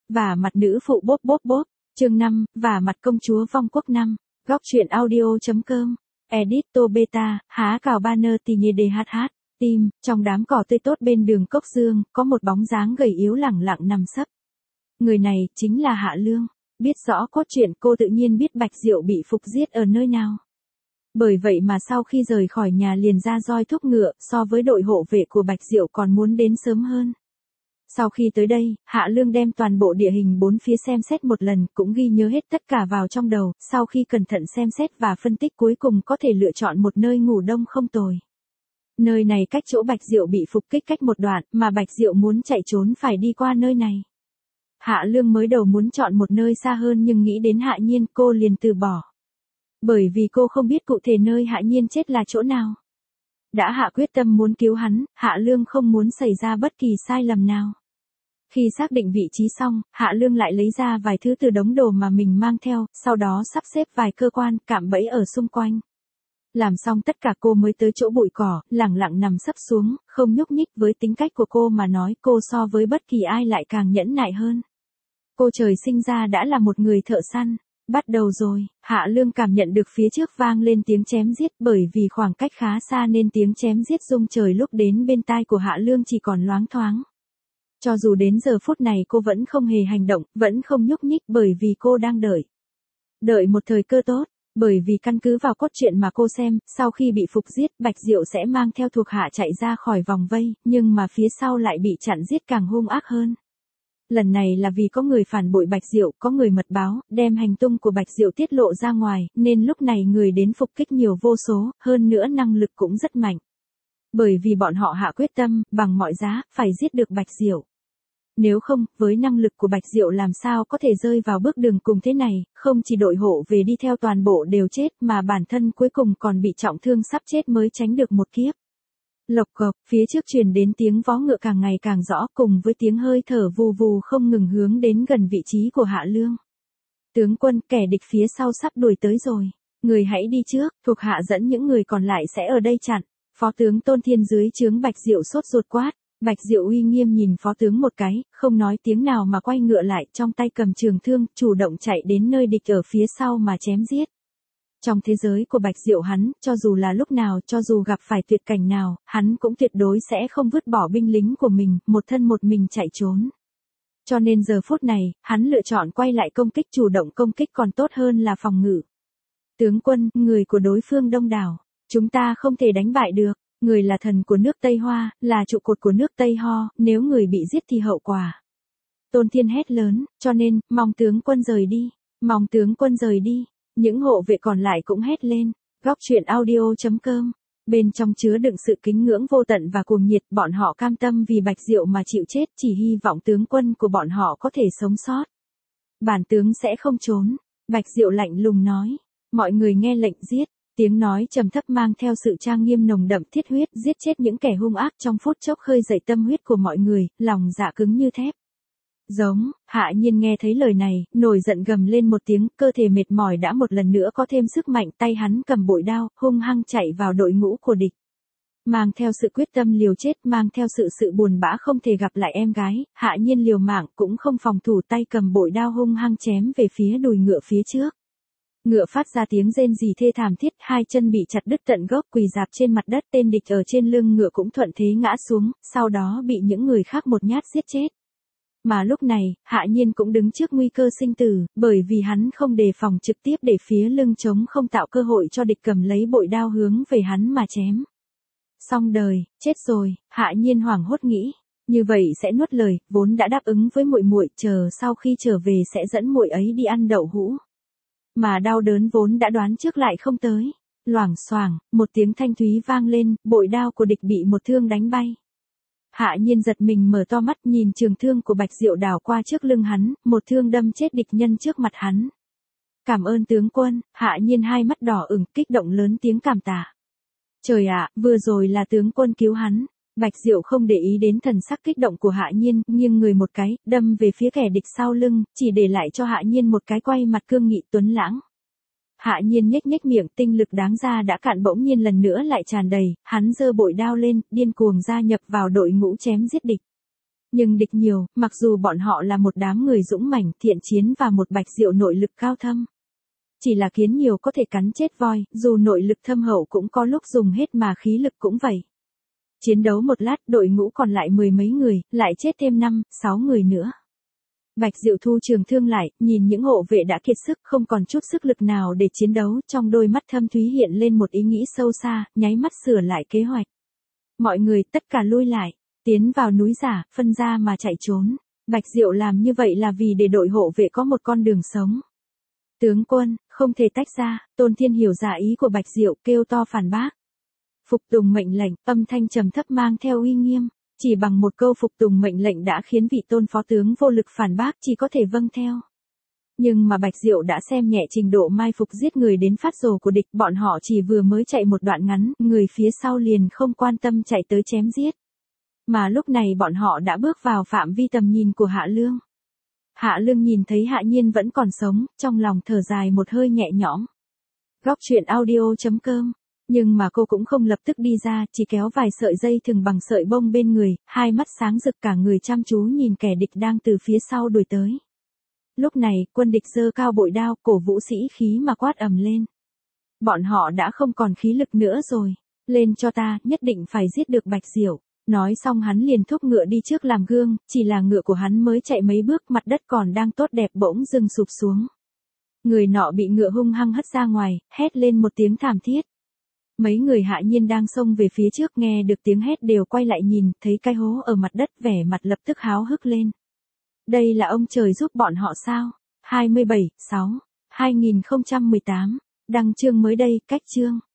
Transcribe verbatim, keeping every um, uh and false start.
Và mặt nữ phụ bốp bốp bốp. Chương năm, và mặt công chúa vong quốc năm. Góc truyện audio.com. Editor Beta, há cào banner tì nhê đê hát hát. Tim, trong đám cỏ tươi tốt bên đường Cốc Dương, có một bóng dáng gầy yếu lẳng lặng nằm sấp. Người này, chính là Hạ Lương. Biết rõ cốt truyện, cô tự nhiên biết Bạch Diệu bị Phục giết ở nơi nào. Bởi vậy mà sau khi rời khỏi nhà liền ra roi thúc ngựa, so với đội hộ vệ của Bạch Diệu còn muốn đến sớm hơn. Sau khi tới đây, Hạ Lương đem toàn bộ địa hình bốn phía xem xét một lần, cũng ghi nhớ hết tất cả vào trong đầu, sau khi cẩn thận xem xét và phân tích cuối cùng có thể lựa chọn một nơi ngủ đông không tồi. Nơi này cách chỗ Bạch Diệu bị phục kích cách một đoạn, mà Bạch Diệu muốn chạy trốn phải đi qua nơi này. Hạ Lương mới đầu muốn chọn một nơi xa hơn nhưng nghĩ đến Hạ Nhiên cô liền từ bỏ. Bởi vì cô không biết cụ thể nơi Hạ Nhiên chết là chỗ nào. Đã hạ quyết tâm muốn cứu hắn, Hạ Lương không muốn xảy ra bất kỳ sai lầm nào. Khi xác định vị trí xong, Hạ Lương lại lấy ra vài thứ từ đống đồ mà mình mang theo, sau đó sắp xếp vài cơ quan, cạm bẫy ở xung quanh. Làm xong tất cả cô mới tới chỗ bụi cỏ, lẳng lặng nằm sấp xuống, không nhúc nhích. Với tính cách của cô mà nói, cô so với bất kỳ ai lại càng nhẫn nại hơn. Cô trời sinh ra đã là một người thợ săn. Bắt đầu rồi, Hạ Lương cảm nhận được phía trước vang lên tiếng chém giết, bởi vì khoảng cách khá xa nên tiếng chém giết rung trời lúc đến bên tai của Hạ Lương chỉ còn loáng thoáng. Cho dù đến giờ phút này cô vẫn không hề hành động, vẫn không nhúc nhích bởi vì cô đang đợi. Đợi một thời cơ tốt, bởi vì căn cứ vào cốt truyện mà cô xem, sau khi bị Phục giết, Bạch Diệu sẽ mang theo thuộc hạ chạy ra khỏi vòng vây, nhưng mà phía sau lại bị chặn giết càng hung ác hơn. Lần này là vì có người phản bội Bạch Diệu, có người mật báo, đem hành tung của Bạch Diệu tiết lộ ra ngoài, nên lúc này người đến phục kích nhiều vô số, hơn nữa năng lực cũng rất mạnh. Bởi vì bọn họ hạ quyết tâm, bằng mọi giá, phải giết được Bạch Diệu. Nếu không, với năng lực của Bạch Diệu làm sao có thể rơi vào bước đường cùng thế này, không chỉ đội hộ về đi theo toàn bộ đều chết mà bản thân cuối cùng còn bị trọng thương sắp chết mới tránh được một kiếp. Lộc cộc, phía trước truyền đến tiếng vó ngựa càng ngày càng rõ cùng với tiếng hơi thở vù vù không ngừng hướng đến gần vị trí của Hạ Lương. Tướng quân, kẻ địch phía sau sắp đuổi tới rồi. Người hãy đi trước, thuộc hạ dẫn những người còn lại sẽ ở đây chặn. Phó tướng Tôn Thiên dưới trướng Bạch Diệu sốt ruột quát. Bạch Diệu uy nghiêm nhìn phó tướng một cái, không nói tiếng nào mà quay ngựa lại, trong tay cầm trường thương, chủ động chạy đến nơi địch ở phía sau mà chém giết. Trong thế giới của Bạch Diệu hắn, cho dù là lúc nào, cho dù gặp phải tuyệt cảnh nào, hắn cũng tuyệt đối sẽ không vứt bỏ binh lính của mình, một thân một mình chạy trốn. Cho nên giờ phút này, hắn lựa chọn quay lại công kích, chủ động công kích còn tốt hơn là phòng ngự. Tướng quân, người của đối phương đông đảo, chúng ta không thể đánh bại được. Người là thần của nước Tây Hoa, là trụ cột của nước Tây Ho, nếu người bị giết thì hậu quả. Tôn Thiên hét lớn, cho nên, mong tướng quân rời đi, mong tướng quân rời đi. Những hộ vệ còn lại cũng hét lên. Góc truyện audio.com. Bên trong chứa đựng sự kính ngưỡng vô tận và cuồng nhiệt, bọn họ cam tâm vì Bạch Diệu mà chịu chết, chỉ hy vọng tướng quân của bọn họ có thể sống sót. Bản tướng sẽ không trốn. Bạch Diệu lạnh lùng nói. Mọi người nghe lệnh giết. Tiếng nói trầm thấp mang theo sự trang nghiêm nồng đậm thiết huyết, giết chết những kẻ hung ác trong phút chốc khơi dậy tâm huyết của mọi người, lòng dạ cứng như thép. Giống, Hạ Nhiên nghe thấy lời này, nổi giận gầm lên một tiếng, cơ thể mệt mỏi đã một lần nữa có thêm sức mạnh, tay hắn cầm bội đao, hung hăng chạy vào đội ngũ của địch. Mang theo sự quyết tâm liều chết, mang theo sự sự buồn bã không thể gặp lại em gái, Hạ Nhiên liều mạng cũng không phòng thủ, tay cầm bội đao hung hăng chém về phía đùi ngựa phía trước. Ngựa phát ra tiếng rên rỉ thê thảm thiết, hai chân bị chặt đứt tận gốc, quỳ rạp trên mặt đất, tên địch ở trên lưng ngựa cũng thuận thế ngã xuống, sau đó bị những người khác một nhát giết chết. Mà lúc này, Hạ Nhiên cũng đứng trước nguy cơ sinh tử, bởi vì hắn không đề phòng trực tiếp để phía lưng trống không tạo cơ hội cho địch cầm lấy bội đao hướng về hắn mà chém. Xong đời, chết rồi, Hạ Nhiên hoảng hốt nghĩ, như vậy sẽ nuốt lời, vốn đã đáp ứng với muội muội, chờ sau khi trở về sẽ dẫn muội ấy đi ăn đậu hũ. Mà đau đớn vốn đã đoán trước lại không tới. Loảng xoảng, một tiếng thanh thúy vang lên, bội đao của địch bị một thương đánh bay. Hạ Nhiên giật mình mở to mắt nhìn trường thương của Bạch Diệu đảo qua trước lưng hắn, một thương đâm chết địch nhân trước mặt hắn. Cảm ơn tướng quân, Hạ Nhiên hai mắt đỏ ửng, kích động lớn tiếng cảm tạ. Trời ạ, vừa rồi là tướng quân cứu hắn. Bạch Diệu không để ý đến thần sắc kích động của Hạ Nhiên, nghiêng người một cái, đâm về phía kẻ địch sau lưng, chỉ để lại cho Hạ Nhiên một cái quay mặt cương nghị tuấn lãng. Hạ Nhiên nhếch nhếch miệng, tinh lực đáng ra đã cạn bỗng nhiên lần nữa lại tràn đầy, hắn giơ bội đao lên, điên cuồng gia nhập vào đội ngũ chém giết địch. Nhưng địch nhiều, mặc dù bọn họ là một đám người dũng mãnh, thiện chiến và một Bạch Diệu nội lực cao thâm. Chỉ là kiến nhiều có thể cắn chết voi, dù nội lực thâm hậu cũng có lúc dùng hết mà khí lực cũng vậy. Chiến đấu một lát, đội ngũ còn lại mười mấy người, lại chết thêm năm, sáu người nữa. Bạch Diệu thu trường thương lại, nhìn những hộ vệ đã kiệt sức, không còn chút sức lực nào để chiến đấu, trong đôi mắt thâm thúy hiện lên một ý nghĩ sâu xa, nháy mắt sửa lại kế hoạch. Mọi người tất cả lui lại, tiến vào núi giả, phân ra mà chạy trốn. Bạch Diệu làm như vậy là vì để đội hộ vệ có một con đường sống. Tướng quân, không thể tách ra, Tôn Thiên hiểu ra ý của Bạch Diệu, kêu to phản bác. Phục tùng mệnh lệnh, âm thanh trầm thấp mang theo uy nghiêm. Chỉ bằng một câu phục tùng mệnh lệnh đã khiến vị Tôn phó tướng vô lực phản bác, chỉ có thể vâng theo. Nhưng mà Bạch Diệu đã xem nhẹ trình độ mai phục giết người đến phát rồ của địch, bọn họ chỉ vừa mới chạy một đoạn ngắn, người phía sau liền không quan tâm chạy tới chém giết. Mà lúc này bọn họ đã bước vào phạm vi tầm nhìn của Hạ Lương. Hạ Lương nhìn thấy Hạ Nhiên vẫn còn sống, trong lòng thở dài một hơi nhẹ nhõm. Góc truyện audio chấm com. Nhưng mà cô cũng không lập tức đi ra, chỉ kéo vài sợi dây thừng bằng sợi bông bên người, hai mắt sáng rực cả người chăm chú nhìn kẻ địch đang từ phía sau đuổi tới. Lúc này, quân địch giơ cao bội đao, cổ vũ sĩ khí mà quát ầm lên. Bọn họ đã không còn khí lực nữa rồi. Lên cho ta, nhất định phải giết được Bạch Diệu. Nói xong hắn liền thúc ngựa đi trước làm gương, chỉ là ngựa của hắn mới chạy mấy bước, mặt đất còn đang tốt đẹp bỗng dưng sụp xuống. Người nọ bị ngựa hung hăng hất ra ngoài, hét lên một tiếng thảm thiết. Mấy người Hạ Nhiên đang xông về phía trước nghe được tiếng hét đều quay lại nhìn, thấy cái hố ở mặt đất, vẻ mặt lập tức háo hức lên. Đây là ông trời giúp bọn họ sao? hai mươi bảy, sáu, hai nghìn không trăm mười tám, đăng chương mới đây, cách chương.